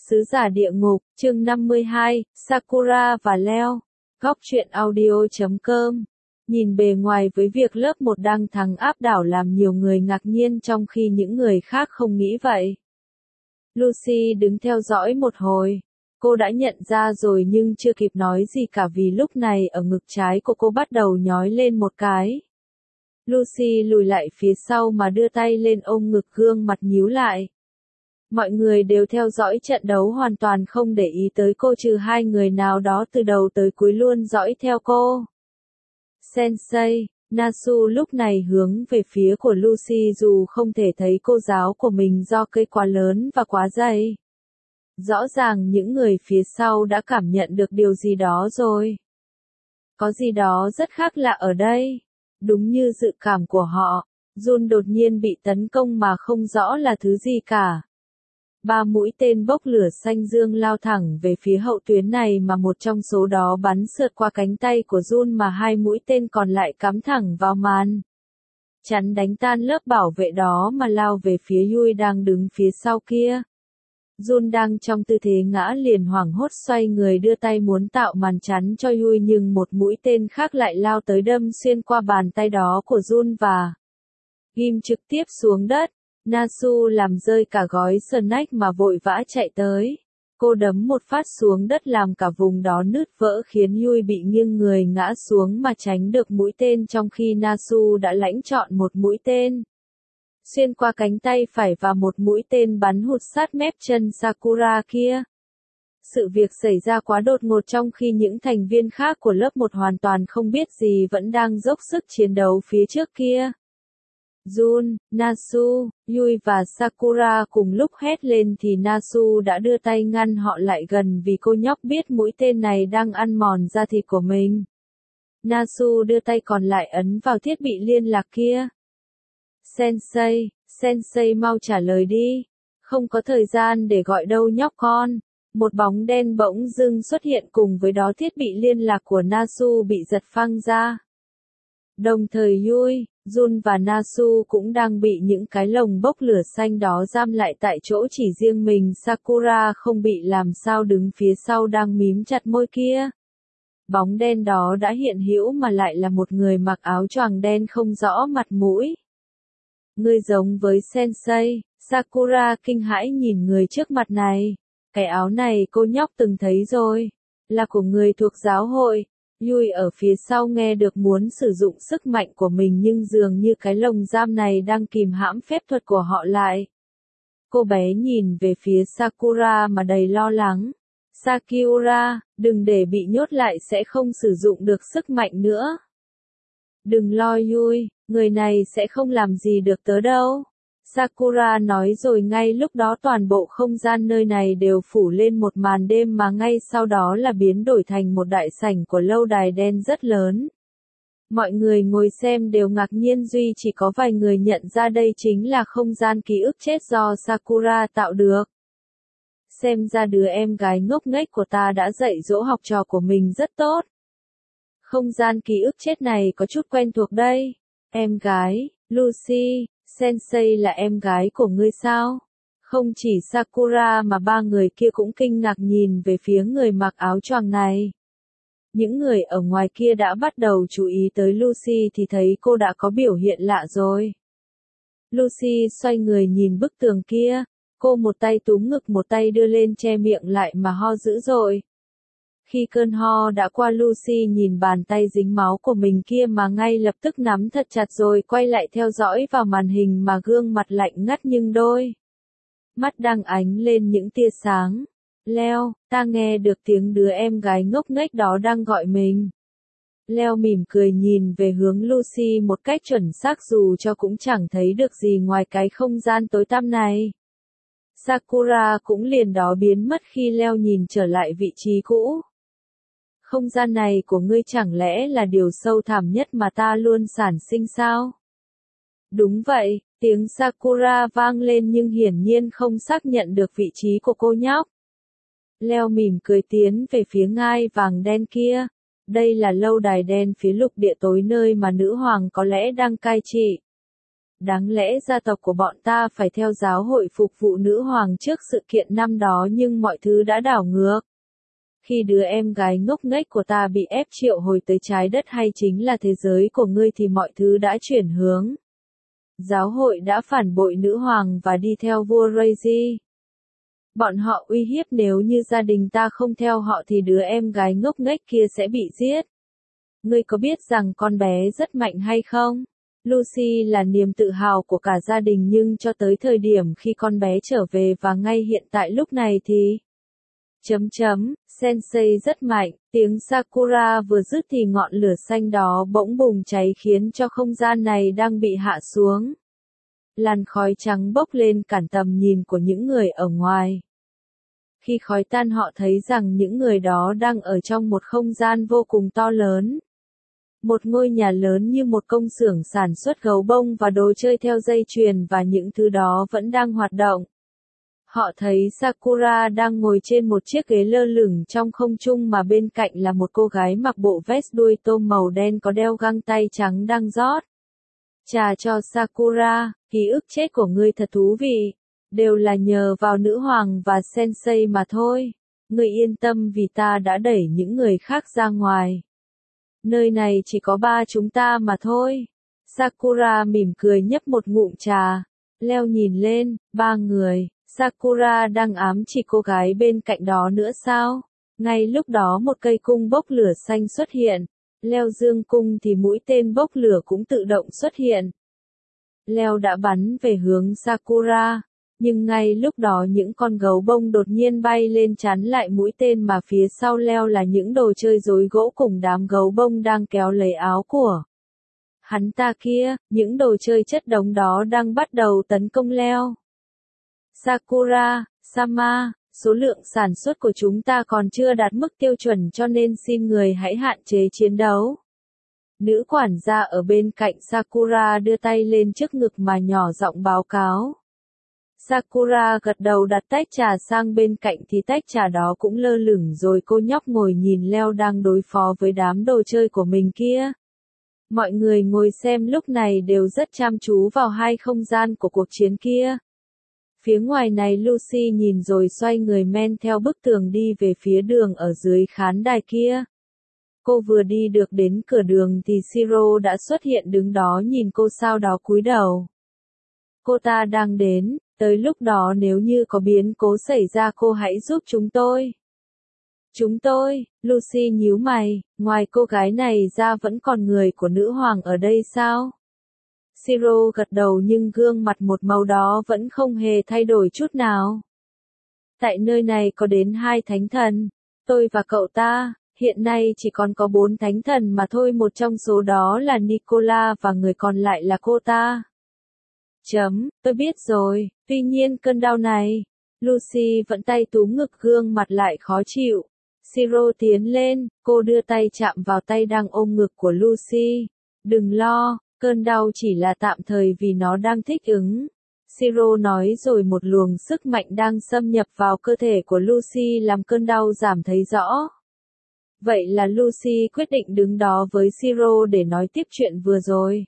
Sứ giả địa ngục, chương 52, Sakura và Leo. Góc truyện audio.com. Nhìn bề ngoài với việc lớp 1 đang thắng áp đảo làm nhiều người ngạc nhiên trong khi những người khác không nghĩ vậy. Lucy đứng theo dõi một hồi. Cô đã nhận ra rồi nhưng chưa kịp nói gì cả vì lúc này ở ngực trái của cô bắt đầu nhói lên một cái. Lucy lùi lại phía sau mà đưa tay lên ôm ngực, gương mặt nhíu lại. Mọi người đều theo dõi trận đấu hoàn toàn không để ý tới cô trừ hai người nào đó từ đầu tới cuối luôn dõi theo cô. Sensei, Nasu lúc này hướng về phía của Lucy dù không thể thấy cô giáo của mình do cây quá lớn và quá dày. Rõ ràng những người phía sau đã cảm nhận được điều gì đó rồi. Có gì đó rất khác lạ ở đây. Đúng như dự cảm của họ, Jun đột nhiên bị tấn công mà không rõ là thứ gì cả. 3 mũi tên bốc lửa xanh dương lao thẳng về phía hậu tuyến này mà một trong số đó bắn sượt qua cánh tay của Jun mà 2 mũi tên còn lại cắm thẳng vào màn. Chắn đánh tan lớp bảo vệ đó mà lao về phía Yui đang đứng phía sau kia. Jun đang trong tư thế ngã liền hoảng hốt xoay người đưa tay muốn tạo màn chắn cho Yui nhưng một mũi tên khác lại lao tới đâm xuyên qua bàn tay đó của Jun và ghim trực tiếp xuống đất. Nasu làm rơi cả gói snack mà vội vã chạy tới. Cô đấm một phát xuống đất làm cả vùng đó nứt vỡ khiến Yui bị nghiêng người ngã xuống mà tránh được mũi tên trong khi Nasu đã lãnh chọn một mũi tên xuyên qua cánh tay phải và một mũi tên bắn hụt sát mép chân Sakura kia. Sự việc xảy ra quá đột ngột trong khi những thành viên khác của lớp 1 hoàn toàn không biết gì vẫn đang dốc sức chiến đấu phía trước kia. Jun, Nasu, Yui và Sakura cùng lúc hét lên thì Nasu đã đưa tay ngăn họ lại gần vì cô nhóc biết mũi tên này đang ăn mòn da thịt của mình. Nasu đưa tay còn lại ấn vào thiết bị liên lạc kia. Sensei mau trả lời đi. Không có thời gian để gọi đâu nhóc con. Một bóng đen bỗng dưng xuất hiện cùng với đó thiết bị liên lạc của Nasu bị giật phăng ra. Đồng thời Yui, Jun và Nasu cũng đang bị những cái lồng bốc lửa xanh đó giam lại tại chỗ, chỉ riêng mình Sakura không bị làm sao đứng phía sau đang mím chặt môi kia. Bóng đen đó đã hiện hữu mà lại là một người mặc áo choàng đen không rõ mặt mũi. Ngươi giống với Sensei, Sakura kinh hãi nhìn người trước mặt này. Cái áo này cô nhóc từng thấy rồi, là của người thuộc giáo hội. Yui ở phía sau nghe được muốn sử dụng sức mạnh của mình nhưng dường như cái lồng giam này đang kìm hãm phép thuật của họ lại. Cô bé nhìn về phía Sakura mà đầy lo lắng. Sakura, đừng để bị nhốt lại, sẽ không sử dụng được sức mạnh nữa. Đừng lo Yui, người này sẽ không làm gì được tớ đâu. Sakura nói rồi ngay lúc đó toàn bộ không gian nơi này đều phủ lên một màn đêm mà ngay sau đó là biến đổi thành một đại sảnh của lâu đài đen rất lớn. Mọi người ngồi xem đều ngạc nhiên, duy chỉ có vài người nhận ra đây chính là không gian ký ức chết do Sakura tạo được. Xem ra đứa em gái ngốc nghếch của ta đã dạy dỗ học trò của mình rất tốt. Không gian ký ức chết này có chút quen thuộc đây. Em gái, Lucy. Sensei là em gái của ngươi sao? Không chỉ Sakura mà 3 người kia cũng kinh ngạc nhìn về phía người mặc áo choàng này. Những người ở ngoài kia đã bắt đầu chú ý tới Lucy thì thấy cô đã có biểu hiện lạ rồi. Lucy xoay người nhìn bức tường kia, cô một tay túm ngực một tay đưa lên che miệng lại mà ho dữ dội. Khi cơn ho đã qua, Lucy nhìn bàn tay dính máu của mình kia mà ngay lập tức nắm thật chặt rồi quay lại theo dõi vào màn hình mà gương mặt lạnh ngắt nhưng đôi mắt đang ánh lên những tia sáng. Leo, ta nghe được tiếng đứa em gái ngốc nghếch đó đang gọi mình. Leo mỉm cười nhìn về hướng Lucy một cách chuẩn xác dù cho cũng chẳng thấy được gì ngoài cái không gian tối tăm này. Sakura cũng liền đó biến mất khi Leo nhìn trở lại vị trí cũ. Không gian này của ngươi chẳng lẽ là điều sâu thẳm nhất mà ta luôn sản sinh sao? Đúng vậy, tiếng Sakura vang lên nhưng hiển nhiên không xác nhận được vị trí của cô nhóc. Leo mỉm cười tiến về phía ngai vàng đen kia. Đây là lâu đài đen phía lục địa tối nơi mà nữ hoàng có lẽ đang cai trị. Đáng lẽ gia tộc của bọn ta phải theo giáo hội phục vụ nữ hoàng trước sự kiện năm đó nhưng mọi thứ đã đảo ngược. Khi đứa em gái ngốc nghếch của ta bị ép triệu hồi tới trái đất hay chính là thế giới của ngươi thì mọi thứ đã chuyển hướng. Giáo hội đã phản bội nữ hoàng và đi theo vua Reiji. Bọn họ uy hiếp nếu như gia đình ta không theo họ thì đứa em gái ngốc nghếch kia sẽ bị giết. Ngươi có biết rằng con bé rất mạnh hay không? Lucy là niềm tự hào của cả gia đình nhưng cho tới thời điểm khi con bé trở về và ngay hiện tại lúc này thì... Sensei rất mạnh, tiếng Sakura vừa dứt thì ngọn lửa xanh đó bỗng bùng cháy khiến cho không gian này đang bị hạ xuống. Làn khói trắng bốc lên cản tầm nhìn của những người ở ngoài. Khi khói tan họ thấy rằng những người đó đang ở trong một không gian vô cùng to lớn. Một ngôi nhà lớn như một công xưởng sản xuất gấu bông và đồ chơi theo dây chuyền và những thứ đó vẫn đang hoạt động. Họ thấy Sakura đang ngồi trên một chiếc ghế lơ lửng trong không trung mà bên cạnh là một cô gái mặc bộ vest đuôi tôm màu đen có đeo găng tay trắng đang rót trà cho Sakura. Ký ức chết của ngươi thật thú vị. Đều là nhờ vào nữ hoàng và sensei mà thôi. Ngươi yên tâm vì ta đã đẩy những người khác ra ngoài. Nơi này chỉ có ba chúng ta mà thôi. Sakura mỉm cười nhấp một ngụm trà. Leo nhìn lên, ba người. Sakura đang ám chỉ cô gái bên cạnh đó nữa sao? Ngay lúc đó một cây cung bốc lửa xanh xuất hiện. Leo dương cung thì mũi tên bốc lửa cũng tự động xuất hiện. Leo đã bắn về hướng Sakura. Nhưng ngay lúc đó những con gấu bông đột nhiên bay lên chắn lại mũi tên mà phía sau Leo là những đồ chơi rối gỗ cùng đám gấu bông đang kéo lấy áo của hắn ta kia, những đồ chơi chất đống đó đang bắt đầu tấn công Leo. Sakura, Sama, số lượng sản xuất của chúng ta còn chưa đạt mức tiêu chuẩn cho nên xin người hãy hạn chế chiến đấu. Nữ quản gia ở bên cạnh Sakura đưa tay lên trước ngực mà nhỏ giọng báo cáo. Sakura gật đầu đặt tách trà sang bên cạnh thì tách trà đó cũng lơ lửng rồi cô nhóc ngồi nhìn Leo đang đối phó với đám đồ chơi của mình kia. Mọi người ngồi xem lúc này đều rất chăm chú vào hai không gian của cuộc chiến kia. Phía ngoài này Lucy nhìn rồi xoay người men theo bức tường đi về phía đường ở dưới khán đài kia. Cô vừa đi được đến cửa đường thì Shiro đã xuất hiện đứng đó nhìn cô sau đó cúi đầu. Cô ta đang đến, tới lúc đó nếu như có biến cố xảy ra cô hãy giúp chúng tôi. Chúng tôi, Lucy nhíu mày, ngoài cô gái này ra vẫn còn người của nữ hoàng ở đây sao? Shiro gật đầu nhưng gương mặt một màu đó vẫn không hề thay đổi chút nào. Tại nơi này có đến 2 thánh thần, tôi và cậu ta, hiện nay chỉ còn có 4 thánh thần mà thôi, một trong số đó là Nicola và người còn lại là cô ta. Tôi biết rồi, tuy nhiên cơn đau này. Lucy vẫn tay túm ngực gương mặt lại khó chịu. Shiro tiến lên, cô đưa tay chạm vào tay đang ôm ngực của Lucy. Đừng lo, cơn đau chỉ là tạm thời vì nó đang thích ứng. Shiro nói rồi một luồng sức mạnh đang xâm nhập vào cơ thể của Lucy làm cơn đau giảm thấy rõ. Vậy là Lucy quyết định đứng đó với Shiro để nói tiếp chuyện vừa rồi.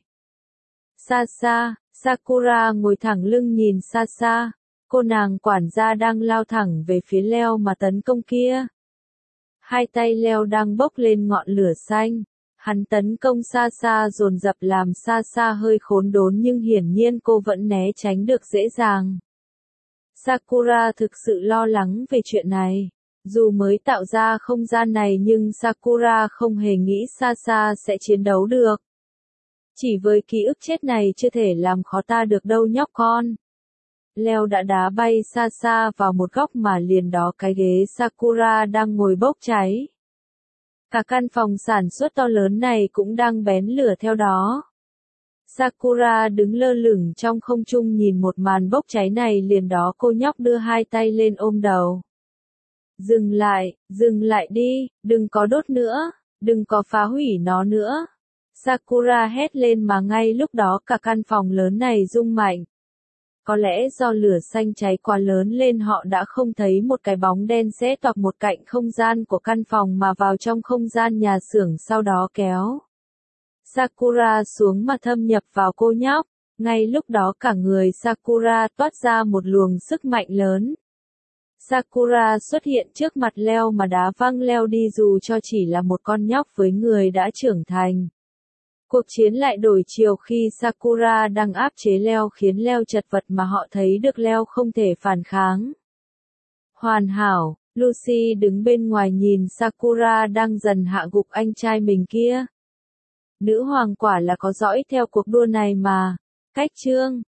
Sakura ngồi thẳng lưng nhìn xa, cô nàng quản gia đang lao thẳng về phía Leo mà tấn công kia. Hai tay Leo đang bốc lên ngọn lửa xanh. Hắn tấn công xa dồn dập làm xa hơi khốn đốn nhưng hiển nhiên cô vẫn né tránh được dễ dàng. Sakura thực sự lo lắng về chuyện này. Dù mới tạo ra không gian này nhưng Sakura không hề nghĩ Sasa sẽ chiến đấu được. Chỉ với ký ức chết này chưa thể làm khó ta được đâu nhóc con. Leo đã đá bay Sasa vào một góc mà liền đó cái ghế Sakura đang ngồi bốc cháy. Cả căn phòng sản xuất to lớn này cũng đang bén lửa theo đó. Sakura đứng lơ lửng trong không trung nhìn một màn bốc cháy này liền đó cô nhóc đưa hai tay lên ôm đầu. Dừng lại đi, đừng có đốt nữa, đừng có phá hủy nó nữa. Sakura hét lên mà ngay lúc đó cả căn phòng lớn này rung mạnh. Có lẽ do lửa xanh cháy quá lớn lên họ đã không thấy một cái bóng đen xé toạc một cạnh không gian của căn phòng mà vào trong không gian nhà xưởng sau đó kéo Sakura xuống mà thâm nhập vào cô nhóc. Ngay lúc đó cả người Sakura toát ra một luồng sức mạnh lớn. Sakura xuất hiện trước mặt Leo mà đá văng Leo đi dù cho chỉ là một con nhóc với người đã trưởng thành. Cuộc chiến lại đổi chiều khi Sakura đang áp chế Leo khiến Leo chật vật mà họ thấy được Leo không thể phản kháng. Hoàn hảo, Lucy đứng bên ngoài nhìn Sakura đang dần hạ gục anh trai mình kia. Nữ hoàng quả là có dõi theo cuộc đua này mà. Cách chương